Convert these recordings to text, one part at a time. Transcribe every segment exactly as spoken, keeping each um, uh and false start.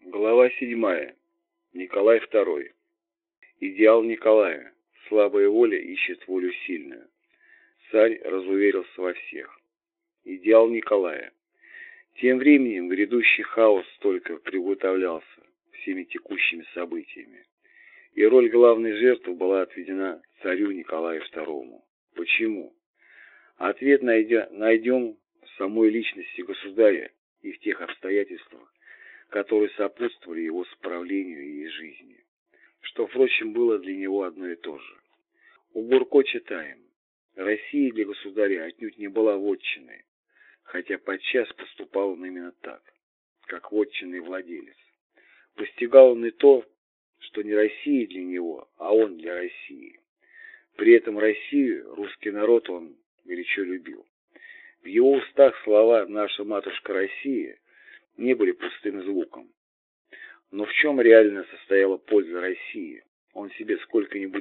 Глава седьмая. Николай второй. Идеал Николая. Слабая воля ищет волю сильную. Царь разуверился во всех. Идеал Николая. Тем временем грядущий хаос только приготовлялся всеми текущими событиями, и роль главной жертвы была отведена царю Николаю второму. Почему? Ответ найдя, найдем в самой личности государя и в тех обстоятельствах, которые сопутствовали его справлению и жизни, что, впрочем, было для него одно и то же. У Гурко читаем: «Россия для государя отнюдь не была вотчиной, хотя подчас поступал он именно так, как вотчинный владелец. Постигал он и то, что не Россия для него, а он для России. При этом Россию, русский народ, он горячо любил. В его устах слова «наша матушка Россия» не были пустым звуком. Но в чем реально состояла польза России, он себе сколько-нибудь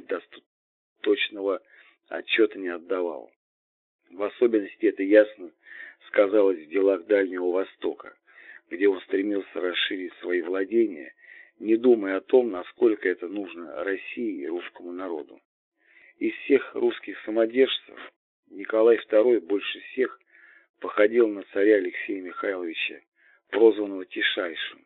точного отчета не отдавал. В особенности это ясно сказалось в делах Дальнего Востока, где он стремился расширить свои владения, не думая о том, насколько это нужно России и русскому народу. Из всех русских самодержцев Николай второй больше всех походил на царя Алексея Михайловича, прозванного Тишайшим,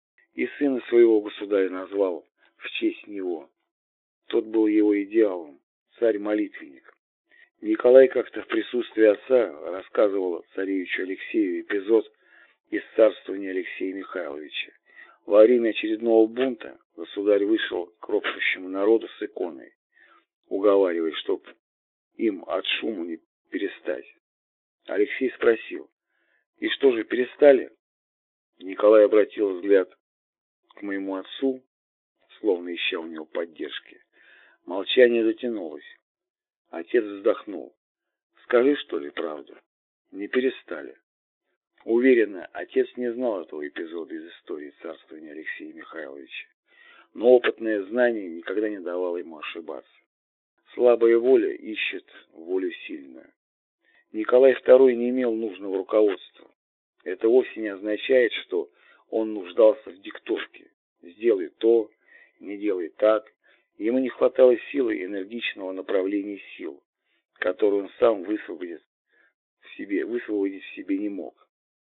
и сына своего государя назвал в честь него. Тот был его идеалом, царь-молитвенник. Николай как-то в присутствии отца рассказывал царевичу Алексею эпизод из царствования Алексея Михайловича. Во время очередного бунта государь вышел к ропщущему народу с иконой, уговаривая, чтоб им от шуму не перестать. Алексей спросил: «И что же, перестали?» Николай обратил взгляд к моему отцу, словно ища у него поддержки. Молчание затянулось. Отец вздохнул. «Скажи, что ли, правду? Не перестали?» Уверенно, отец не знал этого эпизода из истории царствования Алексея Михайловича, но опытное знание никогда не давало ему ошибаться. Слабая воля ищет волю сильную. Николай второй не имел нужного руководства. Это вовсе не означает, что он нуждался в диктовке. Сделай то, не делай так. Ему не хватало силы и энергичного направления сил, которые он сам высвободить в себе, высвободить в себе не мог.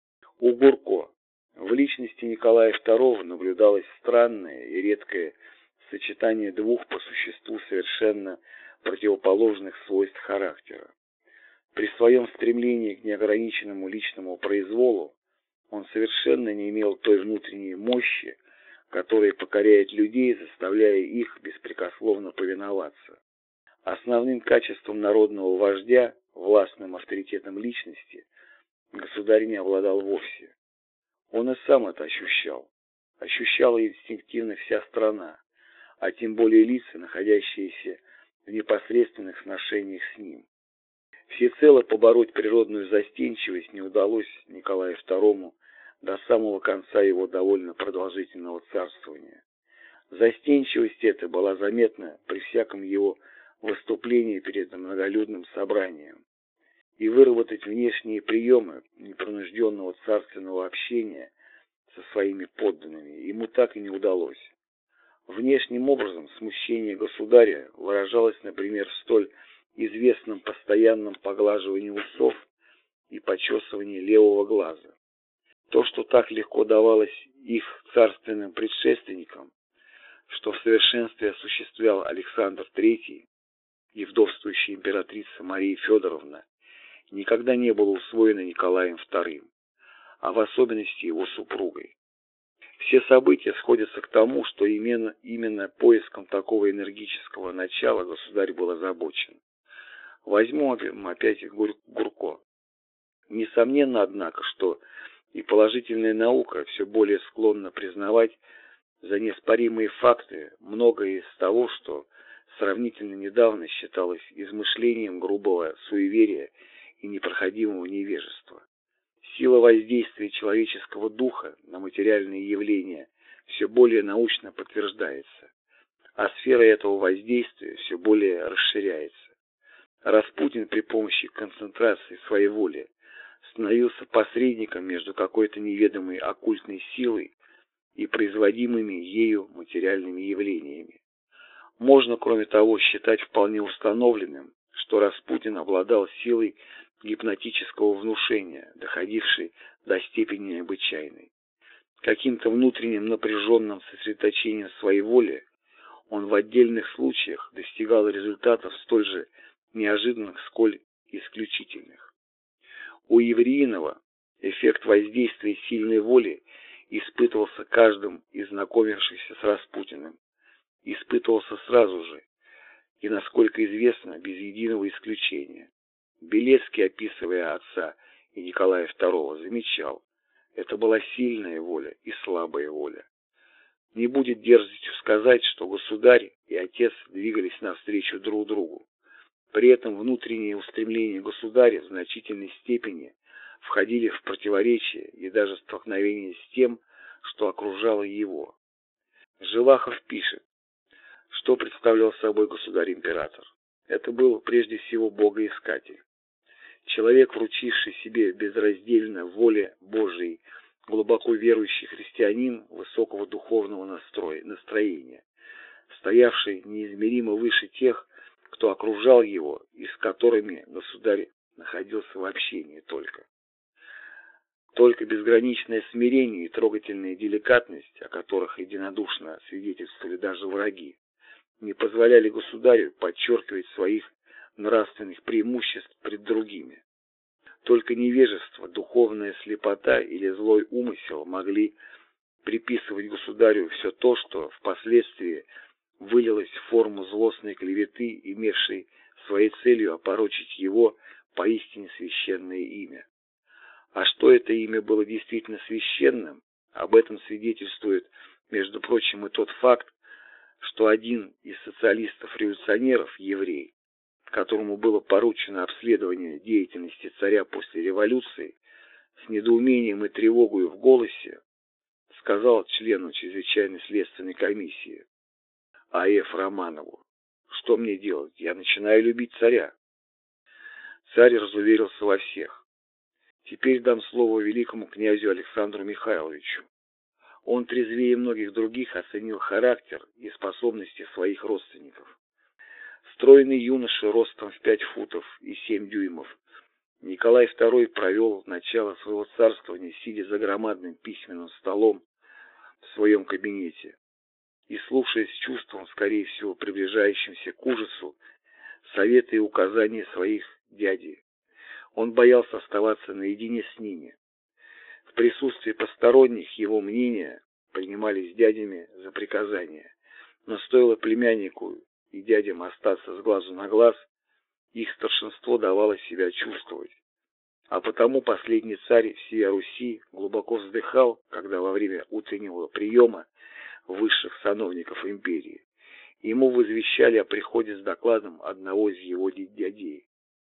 У Гурко в личности Николая второго наблюдалось странное и редкое сочетание двух по существу совершенно противоположных свойств характера. При своем стремлении к неограниченному личному произволу он совершенно не имел той внутренней мощи, которая покоряет людей, заставляя их беспрекословно повиноваться. Основным качеством народного вождя, властным авторитетом личности, государь не обладал вовсе. Он и сам это ощущал. Ощущала инстинктивно вся страна, а тем более лица, находящиеся в непосредственных сношениях с ним. Всецело побороть природную застенчивость не удалось Николаю второму до самого конца его довольно продолжительного царствования. Застенчивость эта была заметна при всяком его выступлении перед многолюдным собранием, и выработать внешние приемы непринужденного царственного общения со своими подданными ему так и не удалось. Внешним образом смущение государя выражалось, например, в столь известном постоянном поглаживании усов и почесывании левого глаза. То, что так легко давалось их царственным предшественникам, что в совершенстве осуществлял Александр третий и вдовствующая императрица Мария Федоровна, никогда не было усвоено Николаем вторым, а в особенности его супругой. Все события сходятся к тому, что именно, именно поиском такого энергического начала государь был озабочен. Возьму опять Гурко. Несомненно, однако, что и положительная наука все более склонна признавать за неоспоримые факты многое из того, что сравнительно недавно считалось измышлением грубого суеверия и непроходимого невежества. Сила воздействия человеческого духа на материальные явления все более научно подтверждается, а сфера этого воздействия все более расширяется. Распутин при помощи концентрации своей воли становился посредником между какой-то неведомой оккультной силой и производимыми ею материальными явлениями. Можно, кроме того, считать вполне установленным, что Распутин обладал силой гипнотического внушения, доходившей до степени необычайной. Каким-то внутренним напряженным сосредоточением своей воли он в отдельных случаях достигал результатов столь же неожиданных, сколь исключительных. У Евреинова эффект воздействия сильной воли испытывался каждым из знакомившихся с Распутиным, испытывался сразу же и, насколько известно, без единого исключения. Белецкий, описывая отца и Николая второго, замечал: это была сильная воля и слабая воля. Не будет дерзостью сказать, что государь и отец двигались навстречу друг другу. При этом внутренние устремления государя в значительной степени входили в противоречие и даже столкновение с тем, что окружало его. Желахов пишет, что представлял собой государь-император. Это был прежде всего богоискатель. Человек, вручивший себе безраздельно воле Божией, глубоко верующий христианин высокого духовного настроя, настроения, стоявший неизмеримо выше тех, кто окружал его и с которыми государь находился в общении только. Только безграничное смирение и трогательная деликатность, о которых единодушно свидетельствовали даже враги, не позволяли государю подчеркивать своих нравственных преимуществ пред другими. Только невежество, духовная слепота или злой умысел могли приписывать государю все то, что впоследствии вылилось в форму злостной клеветы, имевшей своей целью опорочить его поистине священное имя. А что это имя было действительно священным, об этом свидетельствует, между прочим, и тот факт, что один из социалистов-революционеров, еврей, которому было поручено обследование деятельности царя после революции, с недоумением и тревогой в голосе сказал члену чрезвычайной следственной комиссии А Ф Романову: «Что мне делать? Я начинаю любить царя». Царь разуверился во всех. Теперь дам слово великому князю Александру Михайловичу. Он трезвее многих других оценил характер и способности своих родственников. Стройный юноша ростом в пять футов и семь дюймов, Николай второй провел начало своего царствования, сидя за громадным письменным столом в своем кабинете и слушая с чувством, скорее всего, приближающимся к ужасу, советы и указания своих дядей. Он боялся оставаться наедине с ними. В присутствии посторонних его мнения принимались дядями за приказания, но стоило племяннику и дядям остаться с глазу на глаз, их старшинство давало себя чувствовать. А потому последний царь всей Руси глубоко вздыхал, когда во время утреннего приема высших сановников империи ему возвещали о приходе с докладом одного из его дядей.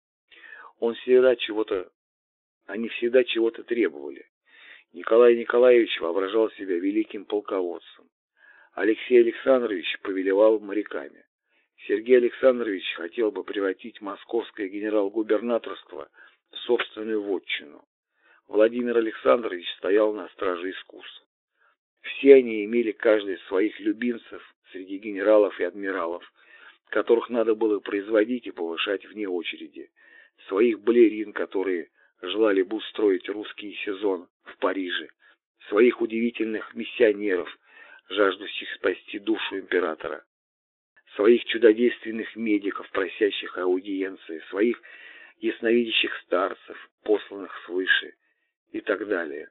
Он всегда чего-то, они всегда чего-то требовали. Николай Николаевич воображал себя великим полководцем. Алексей Александрович повелевал моряками. Сергей Александрович хотел бы превратить московское генерал-губернаторство в собственную вотчину. Владимир Александрович стоял на страже искусства. Все они имели каждый своих любимцев среди генералов и адмиралов, которых надо было производить и повышать вне очереди, своих балерин, которые желали бы устроить русский сезон в Париже, своих удивительных миссионеров, жаждущих спасти душу императора, своих чудодейственных медиков, просящих аудиенции, своих ясновидящих старцев, посланных свыше, и так далее.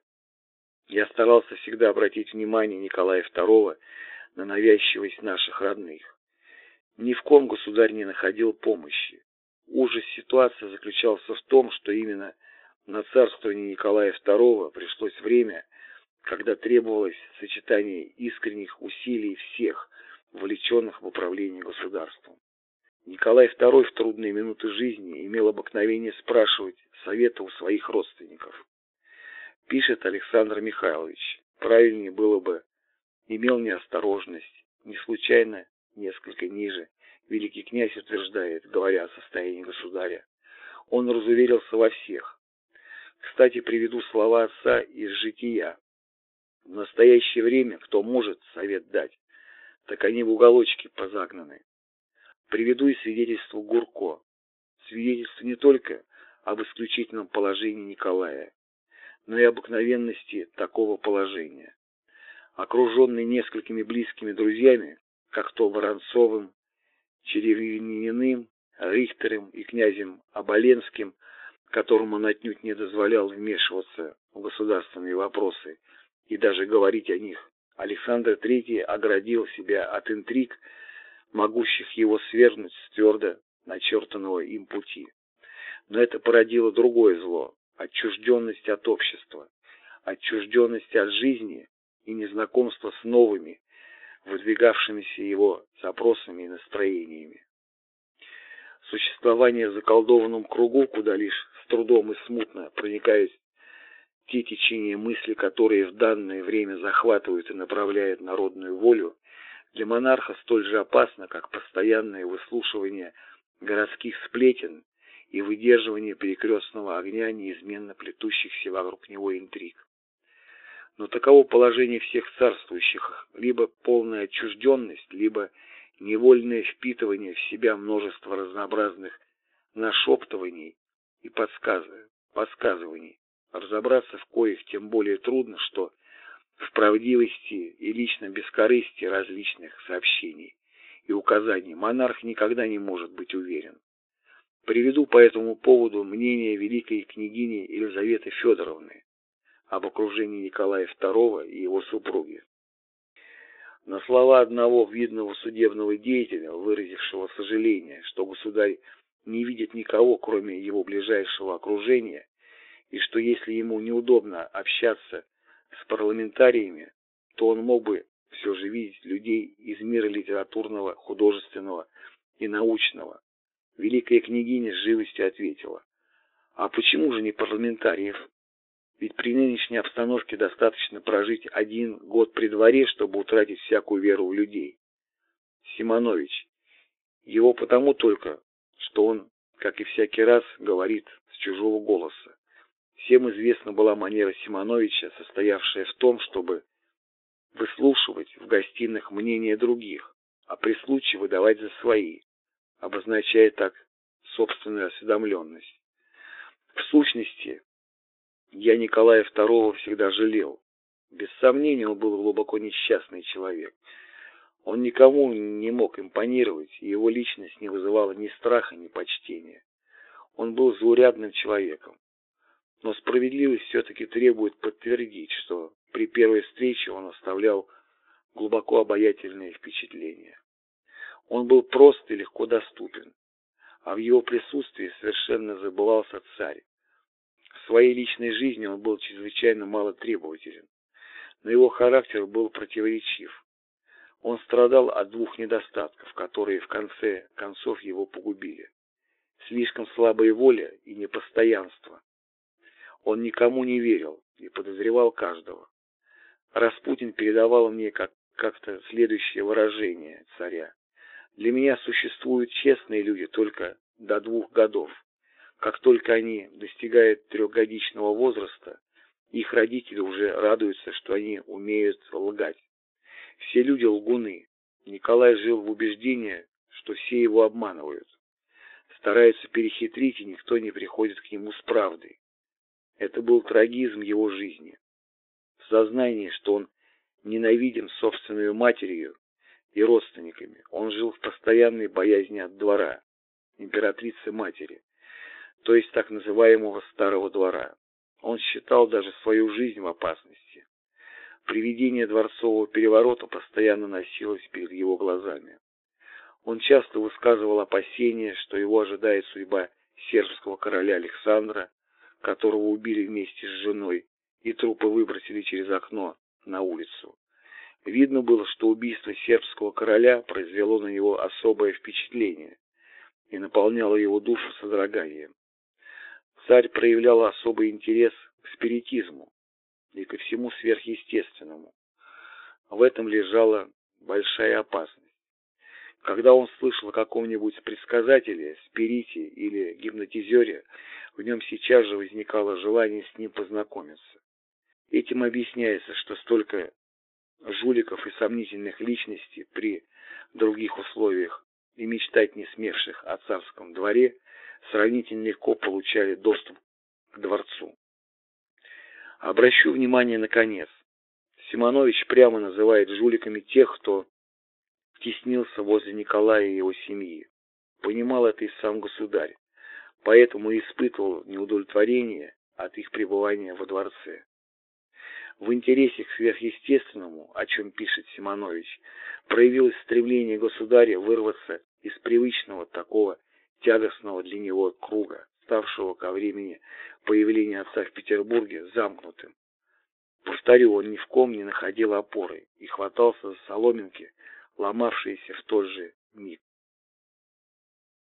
Я старался всегда обратить внимание Николая второго на навязчивость наших родных. Ни в ком государь не находил помощи. Ужас ситуации заключался в том, что именно на царствование Николая второго пришлось время, когда требовалось сочетание искренних усилий всех, вовлеченных в управление государством. Николай второй в трудные минуты жизни имел обыкновение спрашивать совета у своих родственников. Пишет Александр Михайлович: правильнее было бы, имел неосторожность, не случайно, несколько ниже, великий князь утверждает, говоря о состоянии государя. Он разуверился во всех. Кстати, приведу слова отца из «Жития». В настоящее время, кто может совет дать, так они в уголочке позагнаны. Приведу и свидетельство Гурко. Свидетельство не только об исключительном положении Николая, но и обыкновенности такого положения. Окруженный несколькими близкими друзьями, как то Воронцовым, Черевининым, Рихтером и князем Оболенским, которому он отнюдь не дозволял вмешиваться в государственные вопросы и даже говорить о них, Александр Третий оградил себя от интриг, могущих его свергнуть с твердо начертанного им пути. Но это породило другое зло – отчужденность от общества, отчужденность от жизни и незнакомство с новыми, выдвигавшимися его запросами и настроениями. Существование в заколдованном кругу, куда лишь с трудом и смутно проникают те течения мысли, которые в данное время захватывают и направляют народную волю, для монарха столь же опасно, как постоянное выслушивание городских сплетен и выдерживание перекрестного огня неизменно плетущихся вокруг него интриг. Но таково положение всех царствующих, либо полная отчужденность, либо невольное впитывание в себя множества разнообразных нашептываний и подсказываний, подсказываний, разобраться в коих тем более трудно, что в правдивости и личном бескорыстии различных сообщений и указаний монарх никогда не может быть уверен. Приведу по этому поводу мнение великой княгини Елизаветы Федоровны об окружении Николая Второго и его супруги. На слова одного видного судебного деятеля, выразившего сожаление, что государь не видит никого, кроме его ближайшего окружения, и что если ему неудобно общаться с парламентариями, то он мог бы все же видеть людей из мира литературного, художественного и научного, великая княгиня с живостью ответила: «А почему же не парламентариев? Ведь при нынешней обстановке достаточно прожить один год при дворе, чтобы утратить всякую веру в людей. Симонович. Его потому только, что он, как и всякий раз, говорит с чужого голоса. Всем известна была манера Симоновича, состоявшая в том, чтобы выслушивать в гостиных мнения других, а при случае выдавать за свои, обозначая так собственную осведомленность. В сущности, я Николая Второго всегда жалел. Без сомнения, он был глубоко несчастный человек. Он никому не мог импонировать, и его личность не вызывала ни страха, ни почтения. Он был заурядным человеком. Но справедливость все-таки требует подтвердить, что при первой встрече он оставлял глубоко обаятельные впечатления. Он был прост и легко доступен, а в его присутствии совершенно забывался царь. В своей личной жизни он был чрезвычайно мало требователен, но его характер был противоречив. Он страдал от двух недостатков, которые в конце концов его погубили: слишком слабая воля и непостоянство. Он никому не верил и подозревал каждого. Распутин передавал мне как- как-то следующее выражение царя: «Для меня существуют честные люди только до двух годов. Как только они достигают трехгодичного возраста, их родители уже радуются, что они умеют лгать. Все люди лгуны. Николай жил в убеждении, что все его обманывают. Стараются перехитрить, и никто не приходит к нему с правдой. Это был трагизм его жизни. В сознании, что он ненавидим собственной матерью и родственниками, он жил в постоянной боязни от двора, императрицы-матери, то есть так называемого старого двора. Он считал даже свою жизнь в опасности. Привидение дворцового переворота постоянно носилось перед его глазами. Он часто высказывал опасения, что его ожидает судьба сербского короля Александра, которого убили вместе с женой, и трупы выбросили через окно на улицу. Видно было, что убийство сербского короля произвело на него особое впечатление и наполняло его душу содроганием. Царь проявлял особый интерес к спиритизму и ко всему сверхъестественному. В этом лежала большая опасность. Когда он слышал о каком-нибудь предсказателе, спирите или гипнотизере, в нем сейчас же возникало желание с ним познакомиться. Этим объясняется, что столько жуликов и сомнительных личностей при других условиях и мечтать не смевших о царском дворе сравнительно легко получали доступ к дворцу. Обращу внимание на конец. Симонович прямо называет жуликами тех, кто теснился возле Николая и его семьи. Понимал это и сам государь, поэтому и испытывал неудовлетворение от их пребывания во дворце. В интересе к сверхъестественному, о чем пишет Симонович, проявилось стремление государя вырваться из привычного такого тягостного для него круга, ставшего ко времени появления отца в Петербурге замкнутым. Повторю, он ни в ком не находил опоры и хватался за соломинки, ломавшиеся в тот же миг.